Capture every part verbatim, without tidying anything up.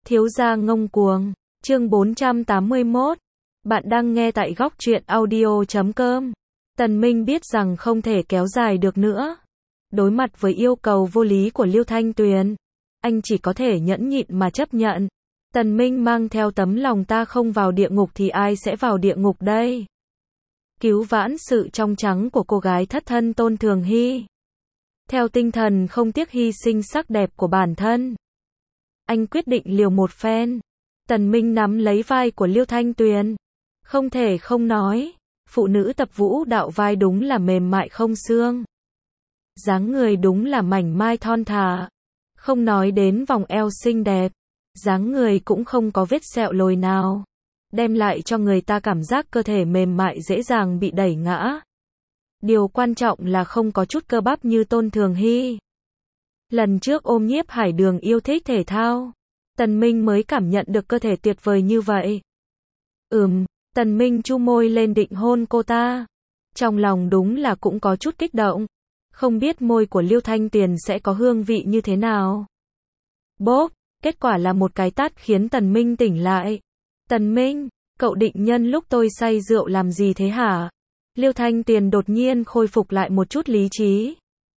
Thiếu gia ngông cuồng, chương bốn trăm tám mươi mốt. Bạn đang nghe tại góc truyện audio chấm com. Tần Minh biết rằng không thể kéo dài được nữa. Đối mặt với yêu cầu vô lý của Liêu Thanh Tuyền, anh chỉ có thể nhẫn nhịn mà chấp nhận. Tần Minh mang theo tấm lòng ta không vào địa ngục thì ai sẽ vào địa ngục đây? Cứu vãn sự trong trắng của cô gái thất thân Tôn Thường Hy. Theo tinh thần không tiếc hy sinh sắc đẹp của bản thân, anh quyết định liều một phen. Tần Minh nắm lấy vai của Liêu Thanh Tuyền. Không thể không nói, phụ nữ tập vũ đạo vai đúng là mềm mại không xương. Dáng người đúng là mảnh mai thon thả. Không nói đến vòng eo xinh đẹp, dáng người cũng không có vết sẹo lồi nào, đem lại cho người ta cảm giác cơ thể mềm mại dễ dàng bị đẩy ngã. Điều quan trọng là không có chút cơ bắp như Tôn Thường Hy. Lần trước ôm Nhiếp Hải Đường yêu thích thể thao, Tần Minh mới cảm nhận được cơ thể tuyệt vời như vậy. Ừm, Tần Minh chu môi lên định hôn cô ta. Trong lòng đúng là cũng có chút kích động. Không biết môi của Liêu Thanh Tuyền sẽ có hương vị như thế nào. Bốp, kết quả là một cái tát khiến Tần Minh tỉnh lại. Tần Minh, cậu định nhân lúc tôi say rượu làm gì thế hả? Liêu Thanh Tuyền đột nhiên khôi phục lại một chút lý trí.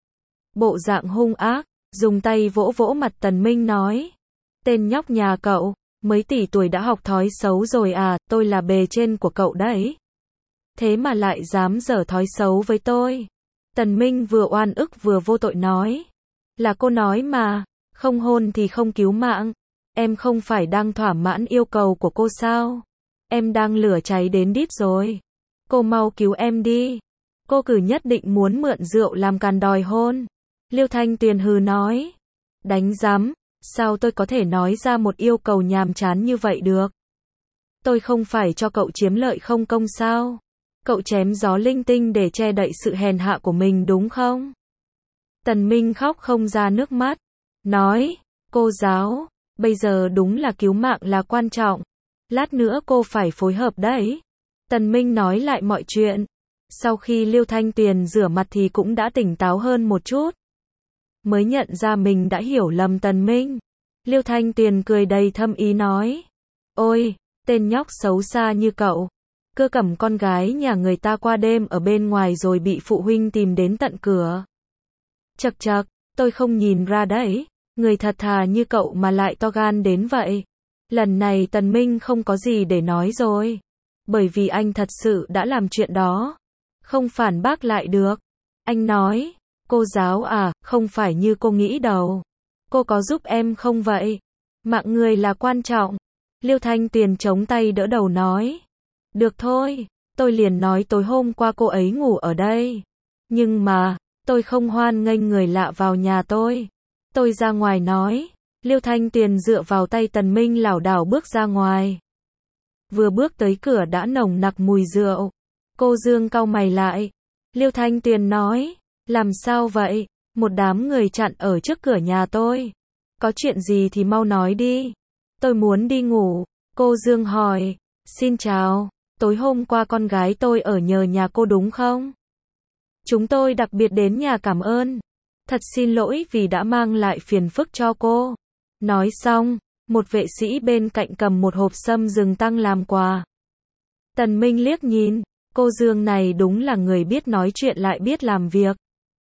Bộ dạng hung ác, dùng tay vỗ vỗ mặt Tần Minh nói. Tên nhóc nhà cậu, mấy tỷ tuổi đã học thói xấu rồi à, tôi là bề trên của cậu đấy. Thế mà lại dám dở thói xấu với tôi. Tần Minh vừa oan ức vừa vô tội nói. Là cô nói mà, không hôn thì không cứu mạng. Em không phải đang thỏa mãn yêu cầu của cô sao? Em đang lửa cháy đến đít rồi. Cô mau cứu em đi. Cô cứ nhất định muốn mượn rượu làm càn đòi hôn. Liêu Thanh Tuyền hừ nói. Đánh rắm, sao tôi có thể nói ra một yêu cầu nhàm chán như vậy được? Tôi không phải cho cậu chiếm lợi không công sao? Cậu chém gió linh tinh để che đậy sự hèn hạ của mình đúng không? Tần Minh khóc không ra nước mắt. Nói, cô giáo, bây giờ đúng là cứu mạng là quan trọng. Lát nữa cô phải phối hợp đấy. Tần Minh nói lại mọi chuyện. Sau khi Liêu Thanh Tuyền rửa mặt thì cũng đã tỉnh táo hơn một chút. Mới nhận ra mình đã hiểu lầm Tần Minh. Liêu Thanh Tuyền cười đầy thâm ý nói. Ôi, tên nhóc xấu xa như cậu. Cơ cầm con gái nhà người ta qua đêm ở bên ngoài rồi bị phụ huynh tìm đến tận cửa. Chậc chậc, tôi không nhìn ra đấy. Người thật thà như cậu mà lại to gan đến vậy. Lần này Tần Minh không có gì để nói rồi. Bởi vì anh thật sự đã làm chuyện đó. Không phản bác lại được. Anh nói, cô giáo à, không phải như cô nghĩ đâu. Cô có giúp em không vậy? Mạng người là quan trọng. Liêu Thanh Tuyền chống tay đỡ đầu nói. Được thôi, tôi liền nói tối hôm qua cô ấy ngủ ở đây. Nhưng mà, tôi không hoan nghênh người lạ vào nhà tôi. Tôi ra ngoài nói. Liêu Thanh Tuyền dựa vào tay Tần Minh lảo đảo bước ra ngoài. Vừa bước tới cửa đã nồng nặc mùi rượu. Cô Dương cau mày lại. Liêu Thanh Tuyền nói. Làm sao vậy? Một đám người chặn ở trước cửa nhà tôi. Có chuyện gì thì mau nói đi. Tôi muốn đi ngủ. Cô Dương hỏi. Xin chào. Tối hôm qua con gái tôi ở nhờ nhà cô đúng không? Chúng tôi đặc biệt đến nhà cảm ơn. Thật xin lỗi vì đã mang lại phiền phức cho cô. Nói xong, một vệ sĩ bên cạnh cầm một hộp sâm rừng tăng làm quà. Tần Minh liếc nhìn, cô Dương này đúng là người biết nói chuyện lại biết làm việc.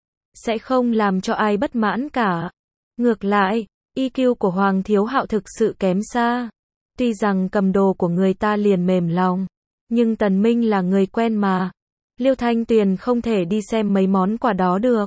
Sẽ không làm cho ai bất mãn cả. Ngược lại, i kiu của Hoàng Thiếu Hạo thực sự kém xa. Tuy rằng cầm đồ của người ta liền mềm lòng, nhưng Tần Minh là người quen mà. Liêu Thanh Tuyền không thể đi xem mấy món quà đó được.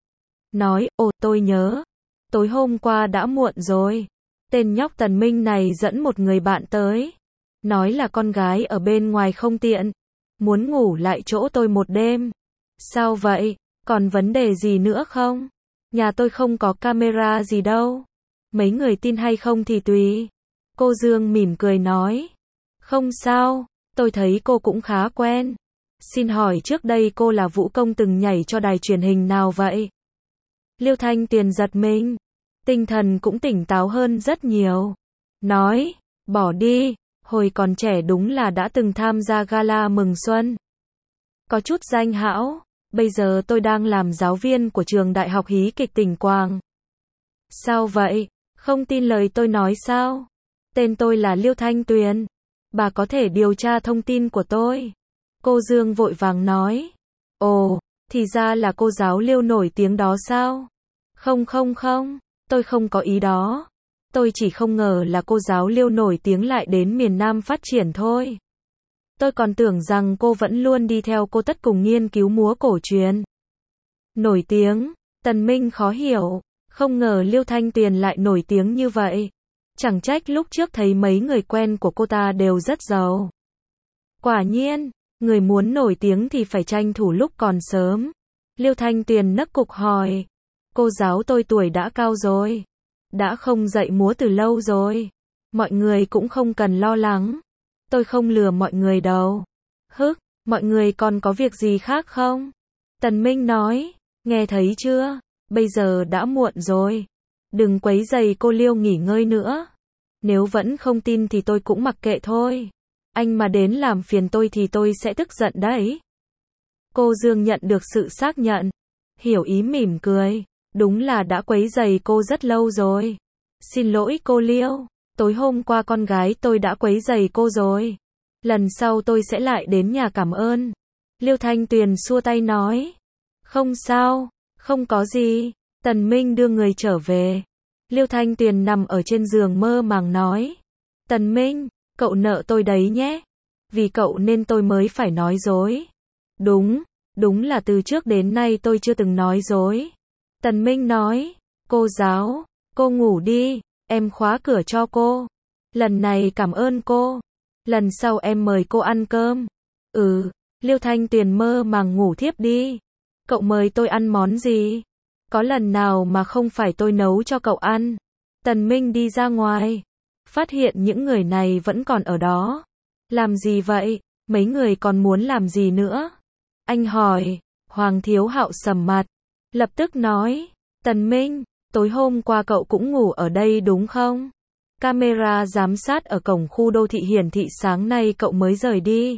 Nói, ồ tôi nhớ. Tối hôm qua đã muộn rồi. Tên nhóc Tần Minh này dẫn một người bạn tới. Nói là con gái ở bên ngoài không tiện. Muốn ngủ lại chỗ tôi một đêm. Sao vậy? Còn vấn đề gì nữa không? Nhà tôi không có camera gì đâu. Mấy người tin hay không thì tùy. Cô Dương mỉm cười nói. Không sao, tôi thấy cô cũng khá quen. Xin hỏi trước đây cô là vũ công từng nhảy cho đài truyền hình nào vậy? Liêu Thanh Tuyền giật mình. Tinh thần cũng tỉnh táo hơn rất nhiều. Nói, bỏ đi, hồi còn trẻ đúng là đã từng tham gia gala mừng xuân. Có chút danh hão, bây giờ tôi đang làm giáo viên của trường đại học hí kịch Tỉnh Quảng. Sao vậy? Không tin lời tôi nói sao? Tên tôi là Liêu Thanh Tuyền. Bà có thể điều tra thông tin của tôi. Cô Dương vội vàng nói. Ồ, thì ra là cô giáo Liêu nổi tiếng đó sao? Không không không, tôi không có ý đó. Tôi chỉ không ngờ là cô giáo Liêu nổi tiếng lại đến miền Nam phát triển thôi. Tôi còn tưởng rằng cô vẫn luôn đi theo cô Tất cùng nghiên cứu múa cổ truyền. Nổi tiếng, Tần Minh khó hiểu, không ngờ Liêu Thanh Tuyền lại nổi tiếng như vậy. Chẳng trách lúc trước thấy mấy người quen của cô ta đều rất giàu. Quả nhiên, người muốn nổi tiếng thì phải tranh thủ lúc còn sớm. Liêu Thanh Tuyền nấc cục hỏi. Cô giáo tôi tuổi đã cao rồi. Đã không dạy múa từ lâu rồi. Mọi người cũng không cần lo lắng. Tôi không lừa mọi người đâu. Hức, mọi người còn có việc gì khác không? Tần Minh nói. Nghe thấy chưa? Bây giờ đã muộn rồi. Đừng quấy rầy cô Liêu nghỉ ngơi nữa. Nếu vẫn không tin thì tôi cũng mặc kệ thôi. Anh mà đến làm phiền tôi thì tôi sẽ tức giận đấy. Cô Dương nhận được sự xác nhận. Hiểu ý mỉm cười. Đúng là đã quấy rầy cô rất lâu rồi. Xin lỗi cô Liêu. Tối hôm qua con gái tôi đã quấy rầy cô rồi. Lần sau tôi sẽ lại đến nhà cảm ơn. Liêu Thanh Tuyền xua tay nói. Không sao, không có gì. Tần Minh đưa người trở về. Liêu Thanh Tuyền nằm ở trên giường mơ màng nói. Tần Minh, cậu nợ tôi đấy nhé. Vì cậu nên tôi mới phải nói dối. Đúng, đúng là từ trước đến nay tôi chưa từng nói dối. Tần Minh nói. Cô giáo, cô ngủ đi, em khóa cửa cho cô. Lần này cảm ơn cô. Lần sau em mời cô ăn cơm. Ừ, Liêu Thanh Tuyền mơ màng ngủ thiếp đi. Cậu mời tôi ăn món gì? Có lần nào mà không phải tôi nấu cho cậu ăn? Tần Minh đi ra ngoài. Phát hiện những người này vẫn còn ở đó. Làm gì vậy? Mấy người còn muốn làm gì nữa? Anh hỏi. Hoàng Thiếu Hạo sầm mặt. Lập tức nói. Tần Minh, tối hôm qua cậu cũng ngủ ở đây đúng không? Camera giám sát ở cổng khu đô thị hiển thị sáng nay cậu mới rời đi.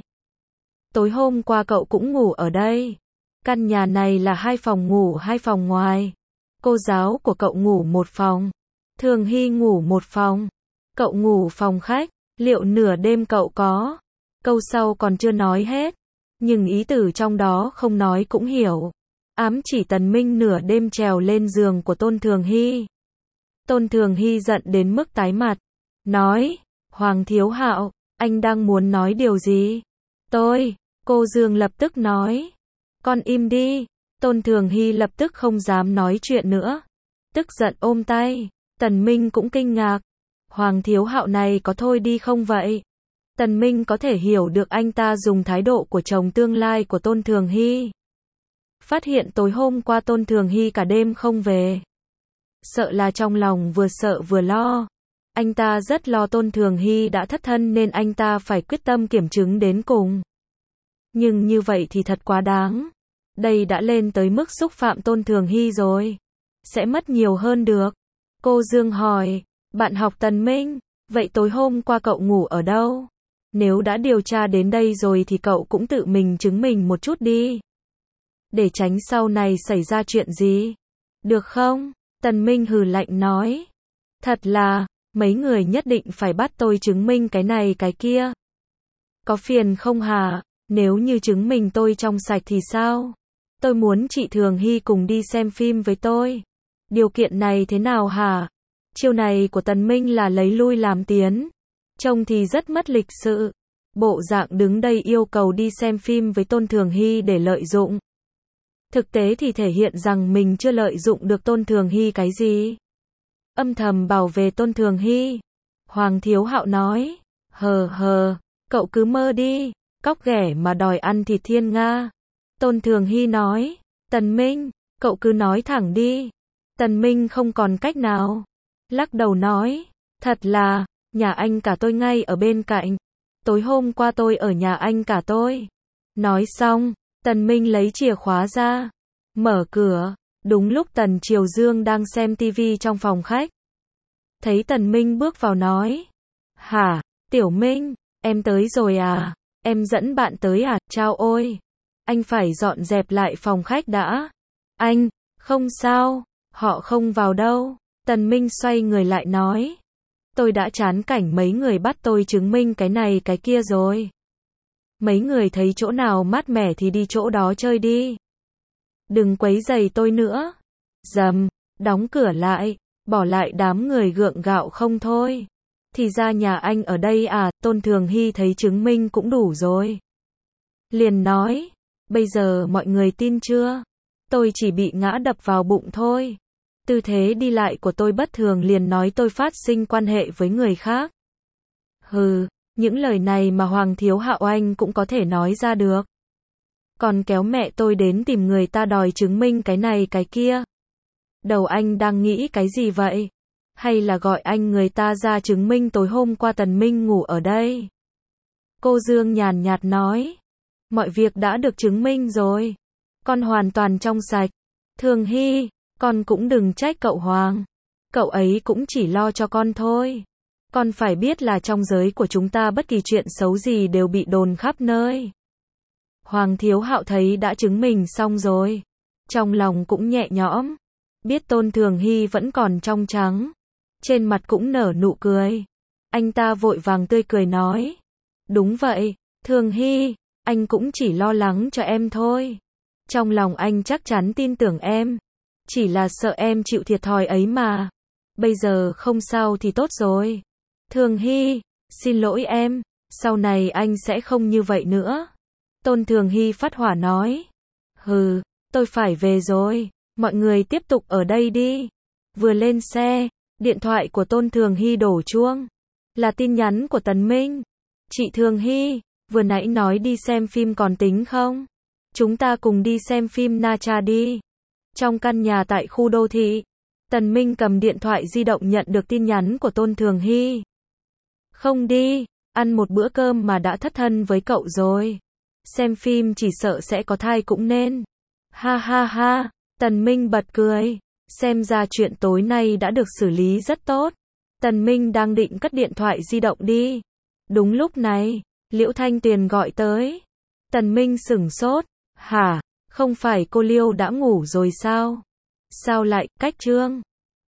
Tối hôm qua cậu cũng ngủ ở đây. Căn nhà này là hai phòng ngủ hai phòng ngoài. Cô giáo của cậu ngủ một phòng. Thường Hy ngủ một phòng. Cậu ngủ phòng khách. Liệu nửa đêm cậu có? Câu sau còn chưa nói hết. Nhưng ý tử trong đó không nói cũng hiểu. Ám chỉ Tần Minh nửa đêm trèo lên giường của Tôn Thường Hy. Tôn Thường Hy giận đến mức tái mặt. Nói. Hoàng Thiếu Hạo, anh đang muốn nói điều gì? Tôi. Cô Dương lập tức nói. Con im đi. Tôn Thường Hy lập tức không dám nói chuyện nữa. Tức giận ôm tay. Tần Minh cũng kinh ngạc. Hoàng Thiếu Hạo này có thôi đi không vậy? Tần Minh có thể hiểu được anh ta dùng thái độ của chồng tương lai của Tôn Thường Hy. Phát hiện tối hôm qua Tôn Thường Hy cả đêm không về. Sợ là trong lòng vừa sợ vừa lo. Anh ta rất lo Tôn Thường Hy đã thất thân nên anh ta phải quyết tâm kiểm chứng đến cùng. Nhưng như vậy thì thật quá đáng. Đây đã lên tới mức xúc phạm Tôn Thường Hy rồi. Sẽ mất nhiều hơn được. Cô Dương hỏi. Bạn học Tần Minh, vậy tối hôm qua cậu ngủ ở đâu? Nếu đã điều tra đến đây rồi thì cậu cũng tự mình chứng minh một chút đi. Để tránh sau này xảy ra chuyện gì. Được không? Tần Minh hừ lạnh nói. Thật là, mấy người nhất định phải bắt tôi chứng minh cái này cái kia. Có phiền không hả? Nếu như chứng minh tôi trong sạch thì sao? Tôi muốn chị Thường Hy cùng đi xem phim với tôi. Điều kiện này thế nào hả? Chiêu này của Tần Minh là lấy lui làm tiến. Trông thì rất mất lịch sự. Bộ dạng đứng đây yêu cầu đi xem phim với Tôn Thường Hy để lợi dụng. Thực tế thì thể hiện rằng mình chưa lợi dụng được Tôn Thường Hy cái gì. Âm thầm bảo vệ Tôn Thường Hy. Hoàng Thiếu Hạo nói. Hờ hờ, cậu cứ mơ đi. Cóc ghẻ mà đòi ăn thịt thiên nga. Tôn Thường Hy nói. Tần Minh, cậu cứ nói thẳng đi. Tần Minh không còn cách nào. Lắc đầu nói. Thật là, nhà anh cả tôi ngay ở bên cạnh. Tối hôm qua tôi ở nhà anh cả tôi. Nói xong, Tần Minh lấy chìa khóa ra. Mở cửa. Đúng lúc Tần Triều Dương đang xem tivi trong phòng khách. Thấy Tần Minh bước vào nói. Hả, Tiểu Minh, em tới rồi à? Em dẫn bạn tới à? Chao ôi. Anh phải dọn dẹp lại phòng khách đã. Anh, không sao, họ không vào đâu. Tần Minh xoay người lại nói. Tôi đã chán cảnh mấy người bắt tôi chứng minh cái này cái kia rồi. Mấy người thấy chỗ nào mát mẻ thì đi chỗ đó chơi đi. Đừng quấy rầy tôi nữa. Dầm, đóng cửa lại, bỏ lại đám người gượng gạo không thôi. Thì ra nhà anh ở đây à, Tôn Thường Hy thấy chứng minh cũng đủ rồi. Liền nói, bây giờ mọi người tin chưa? Tôi chỉ bị ngã đập vào bụng thôi. Tư thế đi lại của tôi bất thường liền nói tôi phát sinh quan hệ với người khác. Hừ, những lời này mà Hoàng Thiếu Hạo anh cũng có thể nói ra được. Còn kéo mẹ tôi đến tìm người ta đòi chứng minh cái này cái kia. Đầu anh đang nghĩ cái gì vậy? Hay là gọi anh người ta ra chứng minh tối hôm qua Tần Minh ngủ ở đây? Cô Dương nhàn nhạt nói. Mọi việc đã được chứng minh rồi. Con hoàn toàn trong sạch. Thường Hy, con cũng đừng trách cậu Hoàng. Cậu ấy cũng chỉ lo cho con thôi. Con phải biết là trong giới của chúng ta bất kỳ chuyện xấu gì đều bị đồn khắp nơi. Hoàng Thiếu Hạo thấy đã chứng minh xong rồi. Trong lòng cũng nhẹ nhõm. Biết Tôn Thường Hy vẫn còn trong trắng. Trên mặt cũng nở nụ cười. Anh ta vội vàng tươi cười nói. Đúng vậy, Thường Hy, anh cũng chỉ lo lắng cho em thôi. Trong lòng anh chắc chắn tin tưởng em. Chỉ là sợ em chịu thiệt thòi ấy mà. Bây giờ không sao thì tốt rồi. Thường Hy, xin lỗi em, sau này anh sẽ không như vậy nữa. Tôn Thường Hy phát hỏa nói. Hừ, tôi phải về rồi, mọi người tiếp tục ở đây đi. Vừa lên xe, điện thoại của Tôn Thường Hy đổ chuông. Là tin nhắn của Tần Minh. Chị Thường Hy, vừa nãy nói đi xem phim còn tính không? Chúng ta cùng đi xem phim Na Tra đi. Trong căn nhà tại khu đô thị, Tần Minh cầm điện thoại di động nhận được tin nhắn của Tôn Thường Hy. Không đi, ăn một bữa cơm mà đã thất thân với cậu rồi. Xem phim chỉ sợ sẽ có thai cũng nên. Ha ha ha, Tần Minh bật cười. Xem ra chuyện tối nay đã được xử lý rất tốt. Tần Minh đang định cất điện thoại di động đi. Đúng lúc này, Liễu Thanh Tuyền gọi tới. Tần Minh sửng sốt. Hả, không phải cô Liêu đã ngủ rồi sao? Sao lại cách trương?